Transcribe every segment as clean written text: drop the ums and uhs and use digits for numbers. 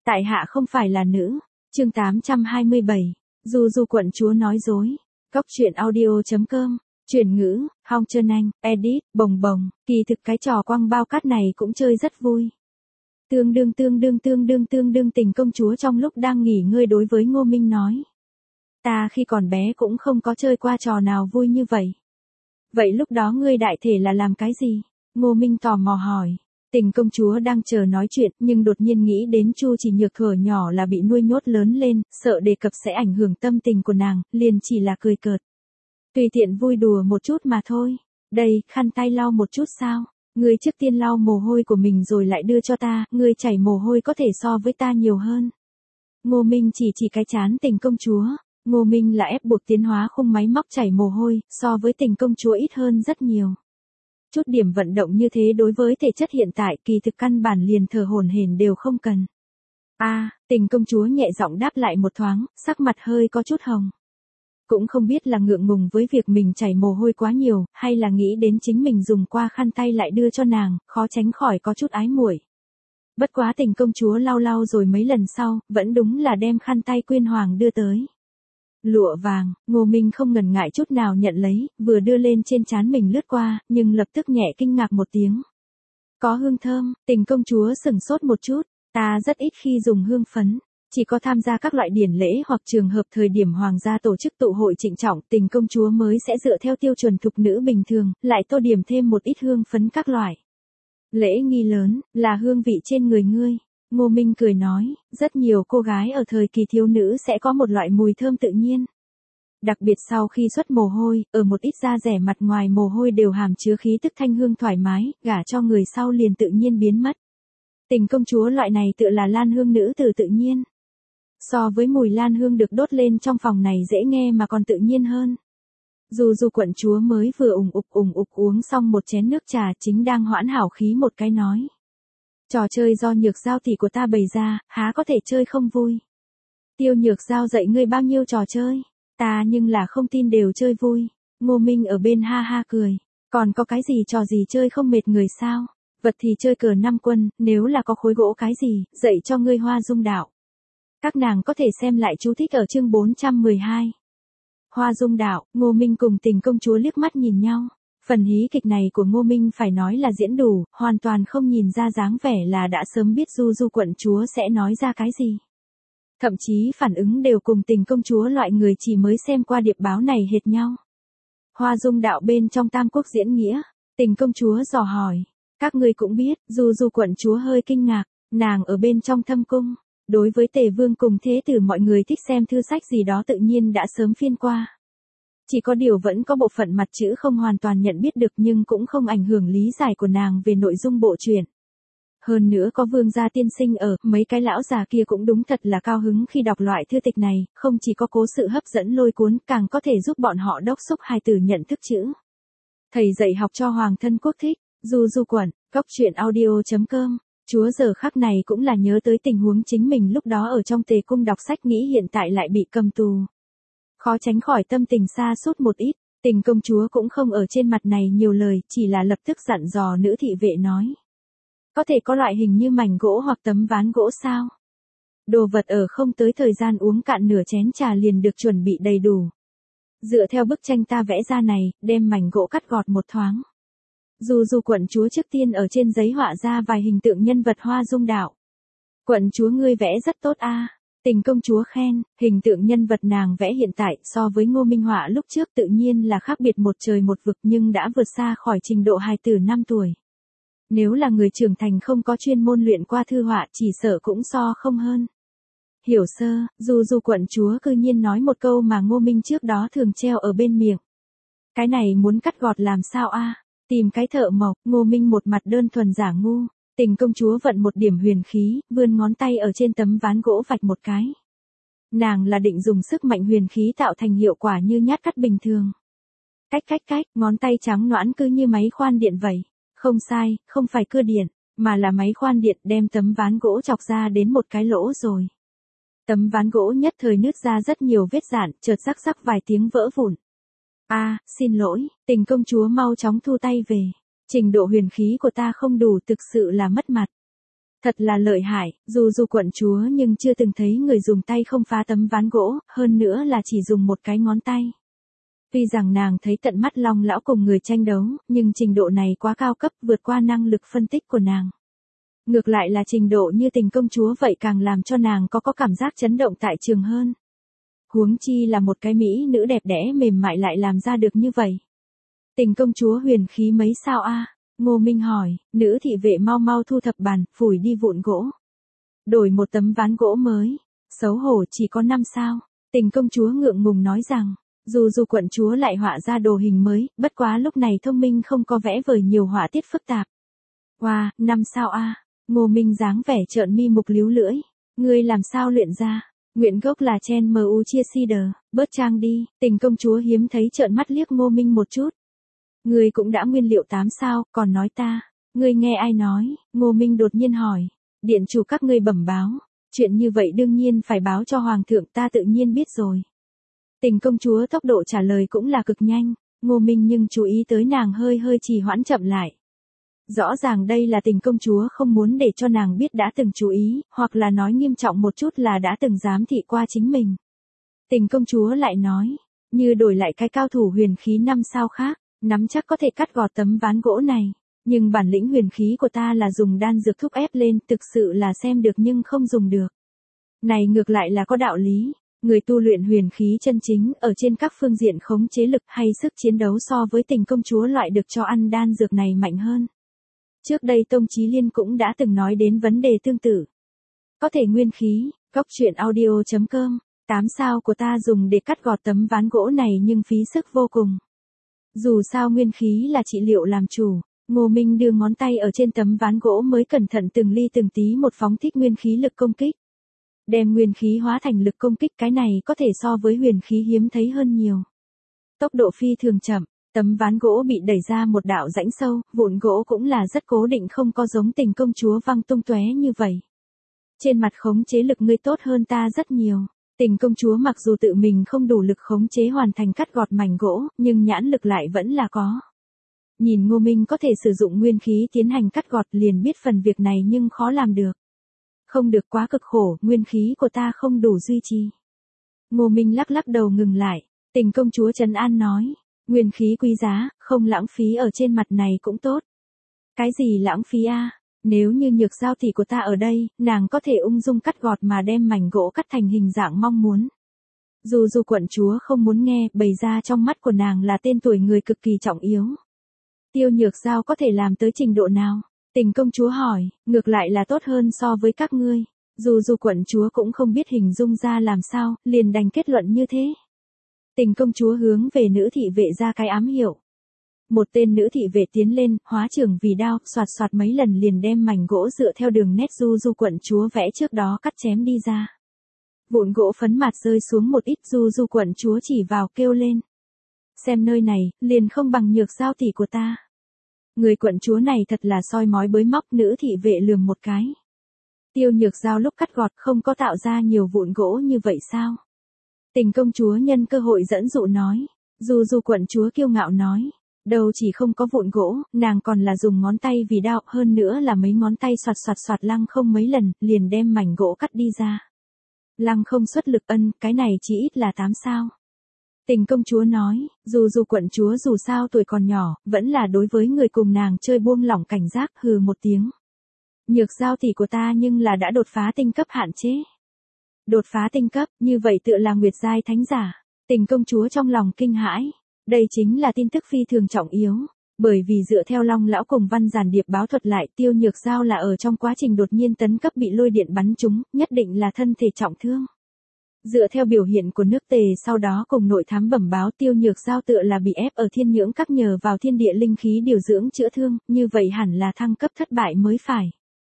Tại hạ không phải là nữ. Chương 827. Du quận chúa nói dối. Góc truyện audio.com. Chuyển ngữ, Hong Trân Anh, edit, bồng bồng, kỳ thực cái trò quăng bao cát này cũng chơi rất vui. Tương đương Tình công chúa trong lúc đang nghỉ ngơi đối với Ngô Minh nói. Ta khi còn bé cũng không có chơi qua trò nào vui như vậy. Vậy lúc đó ngươi đại thể là làm cái gì? Ngô Minh tò mò hỏi. Tình công chúa đang chờ nói chuyện nhưng đột nhiên nghĩ đến Chu Chỉ Nhược thuở nhỏ là bị nuôi nhốt lớn lên, sợ đề cập sẽ ảnh hưởng tâm tình của nàng, liền chỉ là cười cợt. Tùy tiện vui đùa một chút mà thôi. Đây, khăn tay lau một chút sao? Ngươi trước tiên lau mồ hôi của mình rồi lại đưa cho ta, ngươi chảy mồ hôi có thể so với ta nhiều hơn. Ngô Minh chỉ cái chán Tình công chúa. Ngô Minh là ép buộc tiến hóa khung máy móc chảy mồ hôi, so với Tình công chúa ít hơn rất nhiều. Chút điểm vận động như thế đối với thể chất hiện tại kỳ thực căn bản liền thở hổn hển đều không cần. Tình công chúa nhẹ giọng đáp lại một thoáng, sắc mặt hơi có chút hồng. Cũng không biết là ngượng ngùng với việc mình chảy mồ hôi quá nhiều, hay là nghĩ đến chính mình dùng qua khăn tay lại đưa cho nàng, khó tránh khỏi có chút ái muội. Bất quá Tình công chúa lau rồi mấy lần sau, vẫn đúng là đem khăn tay Quyên Hoàng đưa tới. Lụa vàng, Ngô Minh không ngần ngại chút nào nhận lấy, vừa đưa lên trên trán mình lướt qua, nhưng lập tức nhẹ kinh ngạc một tiếng. Có hương thơm, Tình công chúa sửng sốt một chút, ta rất ít khi dùng hương phấn. Chỉ có tham gia các loại điển lễ hoặc trường hợp thời điểm hoàng gia tổ chức tụ hội trịnh trọng, Tình công chúa mới sẽ dựa theo tiêu chuẩn thục nữ bình thường, lại tô điểm thêm một ít hương phấn các loại. Lễ nghi lớn, là hương vị trên người ngươi. Ngô Minh cười nói, rất nhiều cô gái ở thời kỳ thiếu nữ sẽ có một loại mùi thơm tự nhiên. Đặc biệt sau khi xuất mồ hôi, ở một ít da rẻ mặt ngoài mồ hôi đều hàm chứa khí tức thanh hương thoải mái, gả cho người sau liền tự nhiên biến mất. Tình công chúa loại này tựa là lan hương nữ tử tự nhiên. So với mùi lan hương được đốt lên trong phòng này dễ nghe mà còn tự nhiên hơn. Du quận chúa mới vừa ủng ục uống xong một chén nước trà chính đang hoãn hảo khí một cái nói. Trò chơi do Nhược Giao tỷ của ta bày ra, há có thể chơi không vui. Tiêu Nhược Giao dạy ngươi bao nhiêu trò chơi, ta nhưng là không tin đều chơi vui. Ngô Minh ở bên ha ha cười, còn có cái gì trò gì chơi không mệt người sao? Vật thì chơi cờ năm quân, nếu là có khối gỗ cái gì, dạy cho ngươi Hoa Dung đạo. Các nàng có thể xem lại chú thích ở chương 412. Hoa Dung đạo, Ngô Minh cùng Tình công chúa liếc mắt nhìn nhau. Phần hí kịch này của Ngô Minh phải nói là diễn đủ, hoàn toàn không nhìn ra dáng vẻ là đã sớm biết Du quận chúa sẽ nói ra cái gì. Thậm chí phản ứng đều cùng Tình công chúa loại người chỉ mới xem qua điệp báo này hệt nhau. Hoa Dung đạo bên trong Tam Quốc diễn nghĩa, Tình công chúa dò hỏi. Các ngươi cũng biết, Du quận chúa hơi kinh ngạc, nàng ở bên trong thâm cung. Đối với Tề Vương cùng Thế Tử mọi người thích xem thư sách gì đó tự nhiên đã sớm phiên qua. Chỉ có điều vẫn có bộ phận mặt chữ không hoàn toàn nhận biết được nhưng cũng không ảnh hưởng lý giải của nàng về nội dung bộ truyện. Hơn nữa có Vương gia tiên sinh ở, mấy cái lão già kia cũng đúng thật là cao hứng khi đọc loại thư tịch này, không chỉ có cố sự hấp dẫn lôi cuốn, càng có thể giúp bọn họ đốc xúc hài tử nhận thức chữ. Thầy dạy học cho hoàng thân quốc thích, Du quận, góc truyện audio.com. Chúa giờ khắc này cũng là nhớ tới tình huống chính mình lúc đó ở trong Tề cung đọc sách nghĩ hiện tại lại bị cầm tù. Khó tránh khỏi tâm tình xa sút một ít, Tình công chúa cũng không ở trên mặt này nhiều lời, chỉ là lập tức dặn dò nữ thị vệ nói. Có thể có loại hình như mảnh gỗ hoặc tấm ván gỗ sao? Đồ vật ở không tới thời gian uống cạn nửa chén trà liền được chuẩn bị đầy đủ. Dựa theo bức tranh ta vẽ ra này, đem mảnh gỗ cắt gọt một thoáng. Du quận chúa trước tiên ở trên giấy họa ra vài hình tượng nhân vật Hoa Dung đạo. Quận chúa ngươi vẽ rất tốt a. Tình công chúa khen, hình tượng nhân vật nàng vẽ hiện tại so với Ngô Minh họa lúc trước tự nhiên là khác biệt một trời một vực nhưng đã vượt xa khỏi trình độ hài tử 5 tuổi. Nếu là người trưởng thành không có chuyên môn luyện qua thư họa chỉ sợ cũng so không hơn. Hiểu sơ, Du quận chúa cư nhiên nói một câu mà Ngô Minh trước đó thường treo ở bên miệng. Cái này muốn cắt gọt làm sao a? Tìm cái thợ mộc, Ngô Minh một mặt đơn thuần giả ngu. Tình công chúa vận một điểm huyền khí, vươn ngón tay ở trên tấm ván gỗ vạch một cái. Nàng là định dùng sức mạnh huyền khí tạo thành hiệu quả như nhát cắt bình thường. Cách, ngón tay trắng nõn cứ như máy khoan điện vậy. Không sai, không phải cưa điện, mà là máy khoan điện đem tấm ván gỗ chọc ra đến một cái lỗ rồi. Tấm ván gỗ nhất thời nứt ra rất nhiều vết rạn, chợt rắc vài tiếng vỡ vụn. Xin lỗi, Tình công chúa mau chóng thu tay về. Trình độ huyền khí của ta không đủ thực sự là mất mặt. Thật là lợi hại, dù quận chúa nhưng chưa từng thấy người dùng tay không phá tấm ván gỗ, hơn nữa là chỉ dùng một cái ngón tay. Tuy rằng nàng thấy tận mắt Long lão cùng người tranh đấu, nhưng trình độ này quá cao cấp, vượt qua năng lực phân tích của nàng. Ngược lại là trình độ như Tình công chúa vậy càng làm cho nàng có cảm giác chấn động tại trường hơn. Huống chi là một cái mỹ nữ đẹp đẽ mềm mại lại làm ra được như vậy. Tình công chúa huyền khí mấy sao a? Ngô Minh hỏi, nữ thị vệ mau mau thu thập bàn, phủi đi vụn gỗ. Đổi một tấm ván gỗ mới. Xấu hổ chỉ có 5 sao. Tình công chúa ngượng ngùng nói rằng, dù quận chúa lại họa ra đồ hình mới, bất quá lúc này thông minh không có vẽ vời nhiều họa tiết phức tạp. Wow, 5 sao a? Ngô Minh dáng vẻ trợn mi mục líu lưỡi. Ngươi làm sao luyện ra? Nguyện gốc là Chen Mu Chia Cider, bớt trang đi. Tình công chúa hiếm thấy trợn mắt liếc Ngô Minh một chút. Ngươi cũng đã nguyên liệu 8 sao, còn nói ta. Ngươi nghe ai nói? Ngô Minh đột nhiên hỏi. Điện chủ các ngươi bẩm báo. Chuyện như vậy đương nhiên phải báo cho hoàng thượng, ta tự nhiên biết rồi. Tình công chúa tốc độ trả lời cũng là cực nhanh. Ngô Minh nhưng chú ý tới nàng hơi trì hoãn chậm lại. Rõ ràng đây là Tình công chúa không muốn để cho nàng biết đã từng chú ý, hoặc là nói nghiêm trọng một chút là đã từng giám thị qua chính mình. Tình công chúa lại nói, như đổi lại cái cao thủ huyền khí 5 sao khác, nắm chắc có thể cắt gọt tấm ván gỗ này. Nhưng bản lĩnh huyền khí của ta là dùng đan dược thúc ép lên, thực sự là xem được nhưng không dùng được. Này ngược lại là có đạo lý. Người tu luyện huyền khí chân chính ở trên các phương diện khống chế lực hay sức chiến đấu so với Tình công chúa loại được cho ăn đan dược này mạnh hơn. Trước đây Tông Chí Liên cũng đã từng nói đến vấn đề tương tự. Có thể nguyên khí, Cóc Truyện Audio.com, 8 sao của ta dùng để cắt gọt tấm ván gỗ này nhưng phí sức vô cùng. Dù sao nguyên khí là trị liệu làm chủ, Ngô Minh đưa ngón tay ở trên tấm ván gỗ mới cẩn thận từng ly từng tí một phóng thích nguyên khí lực công kích. Đem nguyên khí hóa thành lực công kích, cái này có thể so với huyền khí hiếm thấy hơn nhiều. Tốc độ phi thường chậm, tấm ván gỗ bị đẩy ra một đạo rãnh sâu, vụn gỗ cũng là rất cố định, không có giống Tình công chúa văng tung tóe như vậy. Trên mặt khống chế lực ngươi tốt hơn ta rất nhiều. Tình công chúa mặc dù tự mình không đủ lực khống chế hoàn thành cắt gọt mảnh gỗ, nhưng nhãn lực lại vẫn là có. Nhìn Ngô Minh có thể sử dụng nguyên khí tiến hành cắt gọt liền biết phần việc này nhưng khó làm được. Không được quá cực khổ, nguyên khí của ta không đủ duy trì. Ngô Minh lắc đầu ngừng lại. Tình công chúa trấn an nói, nguyên khí quý giá, không lãng phí ở trên mặt này cũng tốt. Cái gì lãng phí a? Nếu như Nhược Giao tỷ của ta ở đây, nàng có thể ung dung cắt gọt mà đem mảnh gỗ cắt thành hình dạng mong muốn. Dù quận chúa không muốn nghe, bày ra trong mắt của nàng là tên tuổi người cực kỳ trọng yếu. Tiêu Nhược Giao có thể làm tới trình độ nào? Tình công chúa hỏi, ngược lại là tốt hơn so với các ngươi. Dù quận chúa cũng không biết hình dung ra làm sao, liền đành kết luận như thế. Tình công chúa hướng về nữ thị vệ ra cái ám hiệu. Một tên nữ thị vệ tiến lên, hóa trưởng vì đao, xoạt mấy lần liền đem mảnh gỗ dựa theo đường nét du quận chúa vẽ trước đó cắt chém đi ra. Vụn gỗ phấn mạt rơi xuống một ít, du quận chúa chỉ vào kêu lên. Xem nơi này, liền không bằng Nhược Giao tỷ của ta. Người quận chúa này thật là soi mói bới móc, nữ thị vệ lườm một cái. Tiêu Nhược Giao lúc cắt gọt không có tạo ra nhiều vụn gỗ như vậy sao? Tình công chúa nhân cơ hội dẫn dụ nói. Dù quận chúa kiêu ngạo nói. Đâu chỉ không có vụn gỗ, nàng còn là dùng ngón tay vì đao, hơn nữa là mấy ngón tay xoạt lăng không mấy lần, liền đem mảnh gỗ cắt đi ra. Lăng không xuất lực ân, cái này chỉ ít là 8 sao. Tình công chúa nói, dù quận chúa dù sao tuổi còn nhỏ, vẫn là đối với người cùng nàng chơi buông lỏng cảnh giác, hừ một tiếng. Nhược Giao tỷ của ta nhưng là đã đột phá tinh cấp hạn chế. Đột phá tinh cấp, như vậy tựa là Nguyệt giai thánh giả. Tình công chúa trong lòng kinh hãi. Đây chính là tin tức phi thường trọng yếu. Bởi vì dựa theo Long lão cùng Văn Giản Điệp báo thuật lại, Tiêu Nhược Giao là ở trong quá trình đột nhiên tấn cấp bị lôi điện bắn trúng, nhất định là thân thể trọng thương. Dựa theo biểu hiện của nước Tề sau đó cùng nội thám bẩm báo, Tiêu Nhược Giao tựa là bị ép ở Thiên Nhưỡng Các nhờ vào thiên địa linh khí điều dưỡng chữa thương, như vậy hẳn là thăng cấp thất bại mới phải.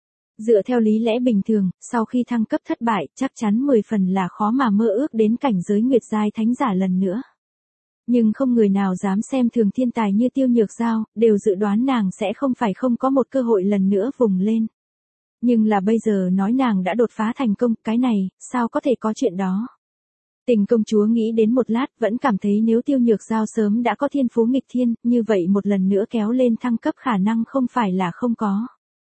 Dựa theo lý lẽ bình thường, sau khi thăng cấp thất bại, chắc chắn 10 phần là khó mà mơ ước đến cảnh giới Nguyệt giai thánh giả lần nữa. Nhưng không người nào dám xem thường thiên tài như Tiêu Nhược Giao, đều dự đoán nàng sẽ không có một cơ hội lần nữa vùng lên. Nhưng là bây giờ nói nàng đã đột phá thành công, cái này, sao có thể có chuyện đó. Tình công chúa nghĩ đến một lát, vẫn cảm thấy nếu Tiêu Nhược Giao sớm đã có thiên phú nghịch thiên, như vậy một lần nữa kéo lên thăng cấp khả năng không phải là không có.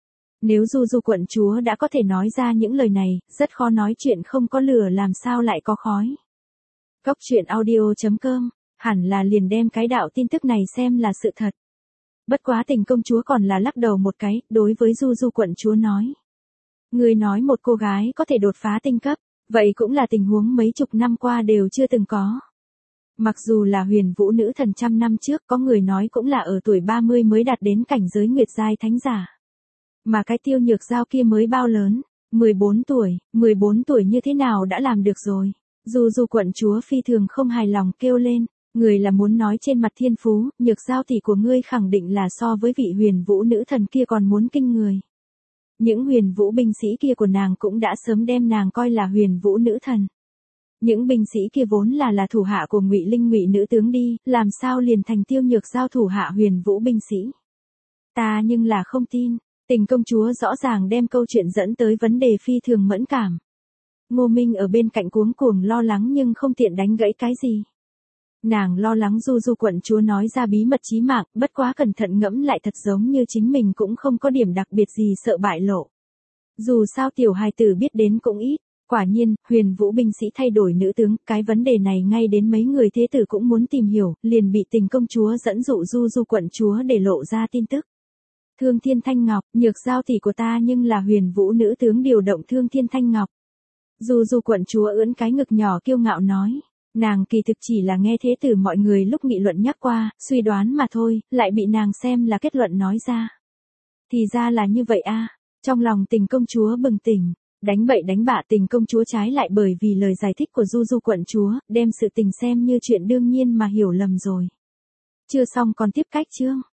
Nếu Du Du quận chúa đã có thể nói ra những lời này, rất khó nói chuyện không có lửa làm sao lại có khói. Cốc truyện audio.com, hẳn là liền đem cái đạo tin tức này xem là sự thật. Bất quá Tình công chúa còn là lắc đầu một cái, đối với Du Du quận chúa nói. Người nói một cô gái có thể đột phá tinh cấp, vậy cũng là tình huống mấy chục năm qua đều chưa từng có. Mặc dù là Huyền Vũ nữ thần trăm năm trước có người nói cũng là ở tuổi 30 mới đạt đến cảnh giới Nguyệt giai thánh giả. Mà cái Tiêu Nhược Giao kia mới bao lớn, 14 tuổi như thế nào đã làm được rồi. Du Du quận chúa phi thường không hài lòng kêu lên, người là muốn nói trên mặt thiên phú, Nhược Giao tỷ của ngươi khẳng định là so với vị Huyền Vũ nữ thần kia còn muốn kinh người. Những Huyền Vũ binh sĩ kia của nàng cũng đã sớm đem nàng coi là Huyền Vũ nữ thần. Những binh sĩ kia vốn là thủ hạ của Ngụy Linh Ngụy nữ tướng đi, làm sao liền thành Tiêu Nhược Giao thủ hạ Huyền Vũ binh sĩ. Ta nhưng là không tin. Tình công chúa rõ ràng đem câu chuyện dẫn tới vấn đề phi thường mẫn cảm. Ngô Minh ở bên cạnh cuống cuồng lo lắng nhưng không tiện đánh gãy cái gì. Nàng lo lắng Du Du quận chúa nói ra bí mật chí mạng, bất quá cẩn thận ngẫm lại thật giống như chính mình cũng không có điểm đặc biệt gì sợ bại lộ. Dù sao tiểu hài tử biết đến cũng ít, quả nhiên, Huyền Vũ binh sĩ thay đổi nữ tướng, cái vấn đề này ngay đến mấy người thế tử cũng muốn tìm hiểu, liền bị Tình công chúa dẫn dụ Du Du quận chúa để lộ ra tin tức. Thương Thiên Thanh Ngọc, Nhược Giao tỷ của ta nhưng là Huyền Vũ nữ tướng điều động Thương Thiên Thanh Ngọc. Du Du quận chúa ưỡn cái ngực nhỏ kiêu ngạo nói, nàng kỳ thực chỉ là nghe thế từ mọi người lúc nghị luận nhắc qua, suy đoán mà thôi, lại bị nàng xem là kết luận nói ra. Thì ra là như vậy a. Trong lòng Tình công chúa bừng tỉnh, đánh bậy đánh bạ Tình công chúa trái lại bởi vì lời giải thích của Du Du quận chúa, đem sự tình xem như chuyện đương nhiên mà hiểu lầm rồi. Chưa xong còn tiếp cách chương.